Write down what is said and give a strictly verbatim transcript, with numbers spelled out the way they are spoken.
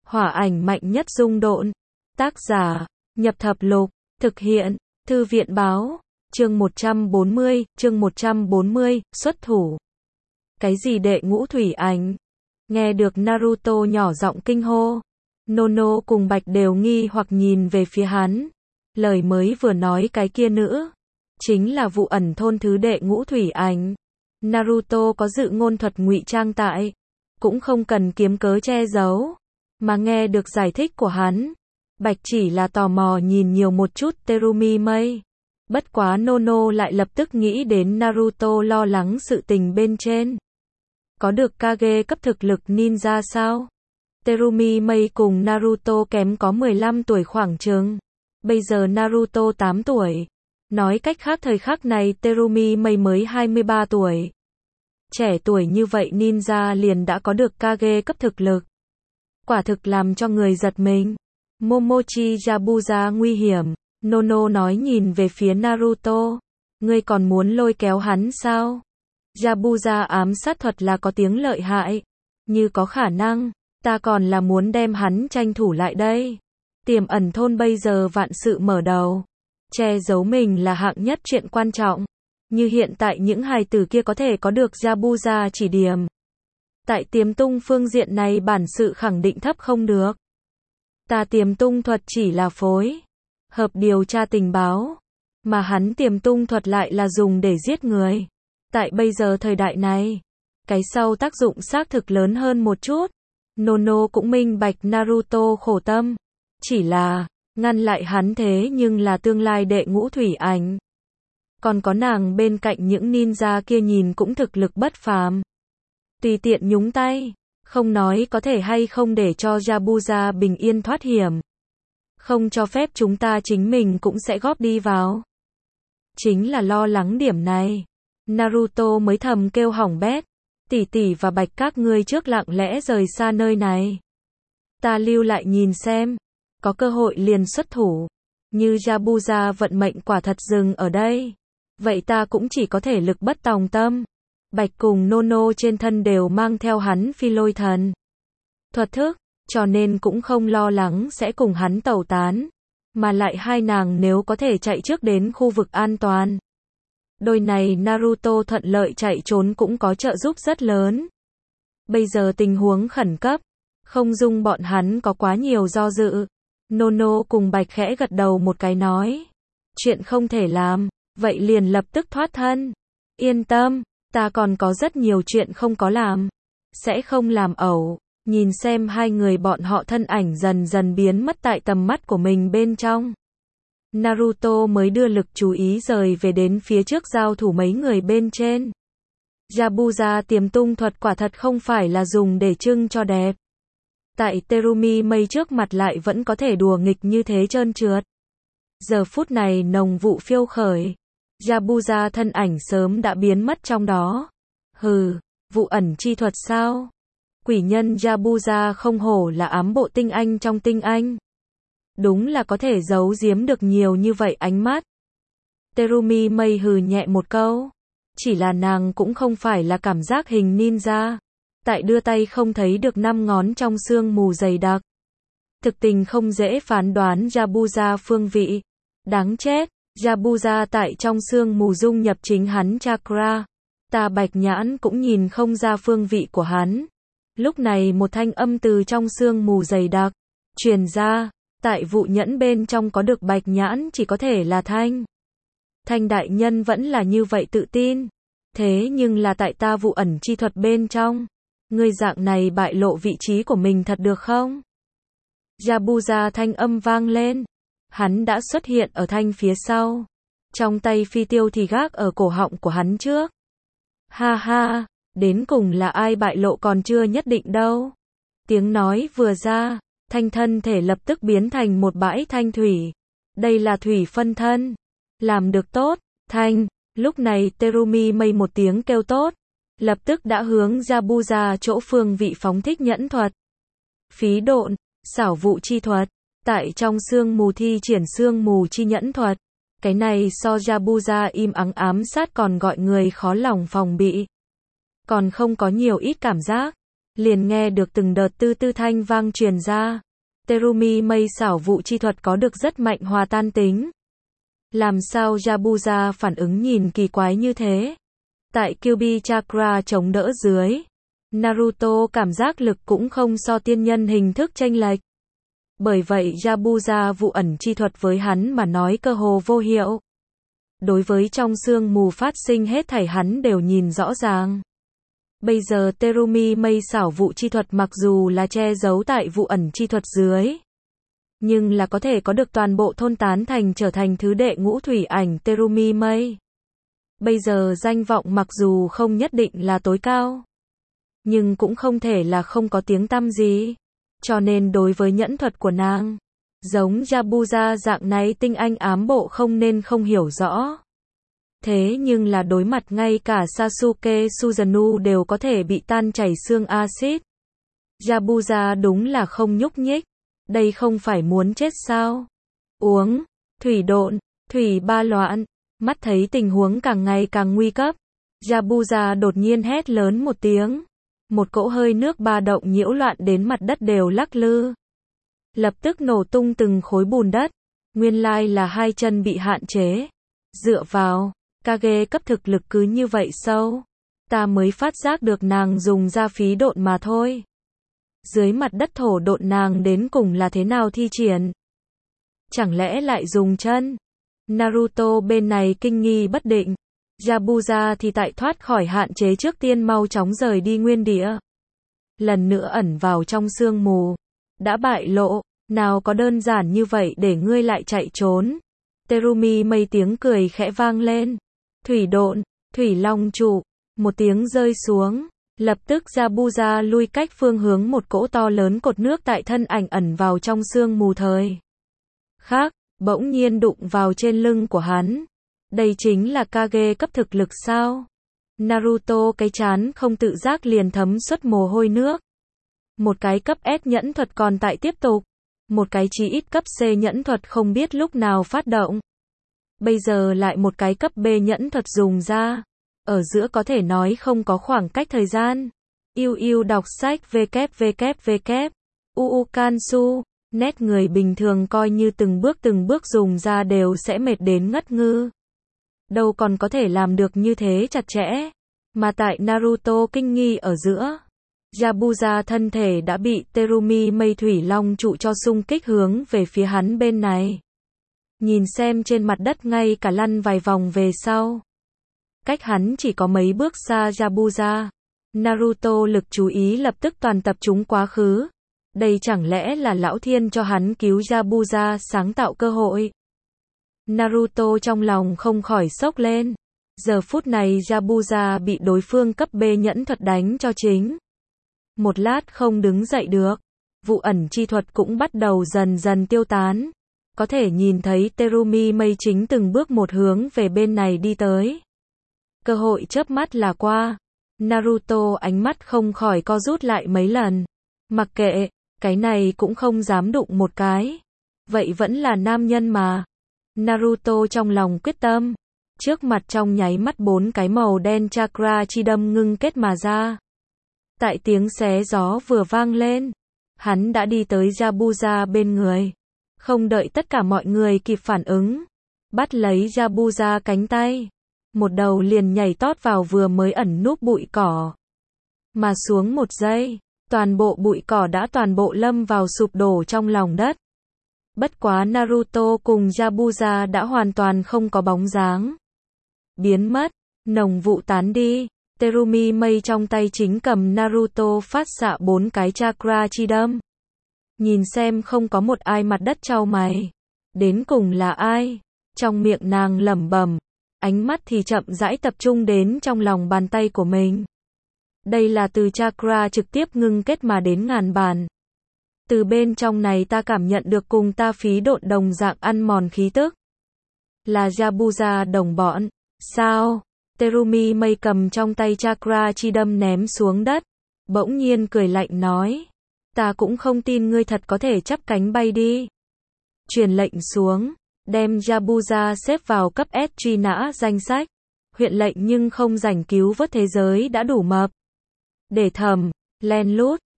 Hỏa ảnh mạnh nhất dung độn. Tác giả, Nhập Thập Lục. Thực hiện, Thư viện báo. Chương một trăm bốn mươi, chương một trăm bốn mươi, xuất thủ. Cái gì đệ ngũ thủy ảnh? Nghe được Naruto nhỏ giọng kinh hô. Nono cùng Bạch đều nghi hoặc nhìn về phía hắn. Lời mới vừa nói cái kia nữa. Chính là vụ ẩn thôn thứ đệ ngũ thủy ảnh. Naruto có dự ngôn thuật ngụy trang tại. Cũng không cần kiếm cớ che giấu. Mà nghe được giải thích của hắn. Bạch chỉ là tò mò nhìn nhiều một chút Terumi Mây. Bất quá Nono lại lập tức nghĩ đến Naruto lo lắng sự tình bên trên. Có được Kage cấp thực lực ninja sao? Terumi Mây cùng Naruto kém có mười lăm tuổi khoảng chừng. Bây giờ Naruto tám tuổi. Nói cách khác thời khắc này Terumi Mây mới hai mươi ba tuổi. Trẻ tuổi như vậy ninja liền đã có được Kage cấp thực lực. Quả thực làm cho người giật mình. Momochi Yabuza nguy hiểm. Nono nói nhìn về phía Naruto. Ngươi còn muốn lôi kéo hắn sao? Yabuza ám sát thuật là có tiếng lợi hại. Như có khả năng, ta còn là muốn đem hắn tranh thủ lại đây. Tiềm ẩn thôn bây giờ vạn sự mở đầu. Che giấu mình là hạng nhất chuyện quan trọng. Như hiện tại những hài tử kia có thể có được Yabuza chỉ điểm. Tại tiềm tung phương diện này bản sự khẳng định thấp không được. Ta tiềm tung thuật chỉ là phối hợp điều tra tình báo. Mà hắn tiềm tung thuật lại là dùng để giết người. Tại bây giờ thời đại này, cái sau tác dụng xác thực lớn hơn một chút. Nono cũng minh bạch Naruto khổ tâm. Chỉ là, ngăn lại hắn thế nhưng là tương lai đệ ngũ thủy ảnh. Còn có nàng bên cạnh những ninja kia nhìn cũng thực lực bất phàm. Tùy tiện nhúng tay, không nói có thể hay không để cho Yabuza bình yên thoát hiểm. Không cho phép chúng ta chính mình cũng sẽ góp đi vào. Chính là lo lắng điểm này. Naruto mới thầm kêu hỏng bét. Tỷ tỷ và Bạch các ngươi trước lặng lẽ rời xa nơi này. Ta lưu lại nhìn xem. Có cơ hội liền xuất thủ. Như Yabuza vận mệnh quả thật dừng ở đây. Vậy ta cũng chỉ có thể lực bất tòng tâm. Bạch cùng Nono trên thân đều mang theo hắn phi lôi thần thuật thức, cho nên cũng không lo lắng sẽ cùng hắn tẩu tán. Mà lại hai nàng nếu có thể chạy trước đến khu vực an toàn. Đôi này Naruto thuận lợi chạy trốn cũng có trợ giúp rất lớn. Bây giờ tình huống khẩn cấp, không dung bọn hắn có quá nhiều do dự. Nono cùng Bạch khẽ gật đầu một cái nói. Chuyện không thể làm, vậy liền lập tức thoát thân. Yên tâm, ta còn có rất nhiều chuyện không có làm. Sẽ không làm ẩu. Nhìn xem hai người bọn họ thân ảnh dần dần biến mất tại tầm mắt của mình bên trong. Naruto mới đưa lực chú ý rời về đến phía trước giao thủ mấy người bên trên. Yabuza tiềm tung thuật quả thật không phải là dùng để trưng cho đẹp. Tại Terumi Mây trước mặt lại vẫn có thể đùa nghịch như thế trơn trượt. Giờ phút này nồng vụ phiêu khởi. Yabuza thân ảnh sớm đã biến mất trong đó. Hừ, vụ ẩn chi thuật sao? Quỷ nhân Yabuza không hổ là ám bộ tinh anh trong tinh anh. Đúng là có thể giấu giếm được nhiều như vậy ánh mắt. Terumi Mây hừ nhẹ một câu. Chỉ là nàng cũng không phải là cảm giác hình ninja. Tại đưa tay không thấy được năm ngón trong sương mù dày đặc. Thực tình không dễ phán đoán Yabuza phương vị. Đáng chết, Yabuza tại trong sương mù dung nhập chính hắn chakra. Ta Bạch nhãn cũng nhìn không ra phương vị của hắn. Lúc này một thanh âm từ trong sương mù dày đặc truyền ra. Tại vụ nhẫn bên trong có được Bạch nhãn chỉ có thể là Thanh. Thanh đại nhân vẫn là như vậy tự tin. Thế nhưng là tại ta vụ ẩn chi thuật bên trong. Ngươi dạng này bại lộ vị trí của mình thật được không? Yabuza thanh âm vang lên. Hắn đã xuất hiện ở Thanh phía sau. Trong tay phi tiêu thì gác ở cổ họng của hắn trước. Ha ha, đến cùng là ai bại lộ còn chưa nhất định đâu. Tiếng nói vừa ra. Thanh thân thể lập tức biến thành một bãi thanh thủy. Đây là thủy phân thân. Làm được tốt, Thanh. Lúc này Terumi Mây một tiếng kêu tốt. Lập tức đã hướng Yabuza chỗ phương vị phóng thích nhẫn thuật. Phí độn, xảo vụ chi thuật. Tại trong sương mù thi triển sương mù chi nhẫn thuật. Cái này so Yabuza im ắng ám sát còn gọi người khó lòng phòng bị. Còn không có nhiều ít cảm giác. liền nghe được từng đợt tư tư thanh vang truyền ra. Terumi mây xảo vụ chi thuật có được rất mạnh hòa tan tính. Làm sao Yabuza phản ứng nhìn kỳ quái như thế? Tại Kyuubi Chakra chống đỡ dưới, Naruto cảm giác lực cũng không so tiên nhân hình thức chênh lệch. Bởi vậy Yabuza vụ ẩn chi thuật với hắn mà nói cơ hồ vô hiệu. Đối với trong sương mù phát sinh hết thảy hắn đều nhìn rõ ràng. Bây giờ Terumi mây xảo vụ chi thuật mặc dù là che giấu tại vụ ẩn chi thuật dưới, nhưng là có thể có được toàn bộ thôn tán thành trở thành thứ đệ ngũ thủy ảnh Terumi mây. Bây giờ danh vọng mặc dù không nhất định là tối cao, nhưng cũng không thể là không có tiếng tăm gì. Cho nên đối với nhẫn thuật của nàng, giống Yabuza dạng này tinh anh ám bộ không nên không hiểu rõ. Thế nhưng là đối mặt ngay cả Sasuke Susanoo đều có thể bị tan chảy xương axit. Yabuza đúng là không nhúc nhích. Đây không phải muốn chết sao? Uống, thủy độn, thủy ba loạn. Mắt thấy tình huống càng ngày càng nguy cấp, Yabuza đột nhiên hét lớn một tiếng. Một cỗ hơi nước ba động nhiễu loạn đến mặt đất đều lắc lư. Lập tức nổ tung từng khối bùn đất. Nguyên lai là hai chân bị hạn chế. Dựa vào, Kage cấp thực lực cứ như vậy sâu. Ta mới phát giác được nàng dùng ra phí độn mà thôi. Dưới mặt đất thổ độn nàng đến cùng là thế nào thi triển? Chẳng lẽ lại dùng chân? Naruto bên này kinh nghi bất định. Yabuza thì tại thoát khỏi hạn chế trước tiên mau chóng rời đi nguyên địa. Lần nữa ẩn vào trong sương mù. Đã bại lộ, nào có đơn giản như vậy để ngươi lại chạy trốn. Terumi mây tiếng cười khẽ vang lên. Thủy độn, thủy long trụ, một tiếng rơi xuống. Lập tức Yabuza lui cách phương hướng một cỗ to lớn cột nước tại thân ảnh ẩn vào trong sương mù thời khác, bỗng nhiên đụng vào trên lưng của hắn. Đây chính là Kage cấp thực lực sao? Naruto cái chán không tự giác liền thấm xuất mồ hôi nước. Một cái cấp S nhẫn thuật còn tại tiếp tục. Một cái chí ít cấp C nhẫn thuật không biết lúc nào phát động. Bây giờ lại một cái cấp B nhẫn thuật dùng ra. Ở giữa có thể nói không có khoảng cách thời gian. Yêu yêu đọc sách www. Uu Kansu. Nét người bình thường coi như từng bước từng bước dùng ra đều sẽ mệt đến ngất ngư. Đâu còn có thể làm được như thế chặt chẽ. Mà tại Naruto kinh nghi ở giữa, Yabuza thân thể đã bị Terumi mây thủy long trụ cho xung kích hướng về phía hắn bên này. Nhìn xem trên mặt đất ngay cả lăn vài vòng về sau. Cách hắn chỉ có mấy bước xa Yabuza. Naruto lực chú ý lập tức toàn tập trung quá khứ. Đây chẳng lẽ là lão thiên cho hắn cứu Yabuza sáng tạo cơ hội. Naruto trong lòng không khỏi sốc lên. Giờ phút này Yabuza bị đối phương cấp B nhẫn thuật đánh cho chính. Một lát không đứng dậy được. Vụ ẩn chi thuật cũng bắt đầu dần dần tiêu tán. Có thể nhìn thấy Terumi mây chính từng bước một hướng về bên này đi tới. Cơ hội chớp mắt là qua. Naruto ánh mắt không khỏi co rút lại mấy lần. Mặc kệ, cái này cũng không dám đụng một cái. Vậy vẫn là nam nhân mà. Naruto trong lòng quyết tâm. Trước mặt trong nháy mắt bốn cái màu đen chakra chi đâm ngưng kết mà ra. Tại tiếng xé gió vừa vang lên, hắn đã đi tới Yabuza bên người. Không đợi tất cả mọi người kịp phản ứng, bắt lấy Yabuza cánh tay. Một đầu liền nhảy tót vào vừa mới ẩn núp bụi cỏ. Mà xuống một giây, toàn bộ bụi cỏ đã toàn bộ lâm vào sụp đổ trong lòng đất. Bất quá Naruto cùng Yabuza đã hoàn toàn không có bóng dáng. Biến mất, nồng vụ tán đi. Terumi mây trong tay chính cầm Naruto phát xạ bốn cái chakra chi đâm. Nhìn xem không có một ai mặt đất chau mày. Đến cùng là ai? Trong miệng nàng lẩm bẩm, ánh mắt thì chậm rãi tập trung đến trong lòng bàn tay của mình. Đây là từ chakra trực tiếp ngưng kết mà đến ngàn bản. Từ bên trong này ta cảm nhận được cùng ta phí độn đồng dạng ăn mòn khí tức. Là Yabuza đồng bọn. Sao? Terumi mây cầm trong tay chakra chi đâm ném xuống đất. Bỗng nhiên cười lạnh nói. Ta cũng không tin ngươi thật có thể chắp cánh bay đi. Truyền lệnh xuống. Đem Yabuza xếp vào cấp S truy nã danh sách. Huyện lệnh nhưng không rảnh cứu vớt thế giới đã đủ mập. Để thầm. Len lút.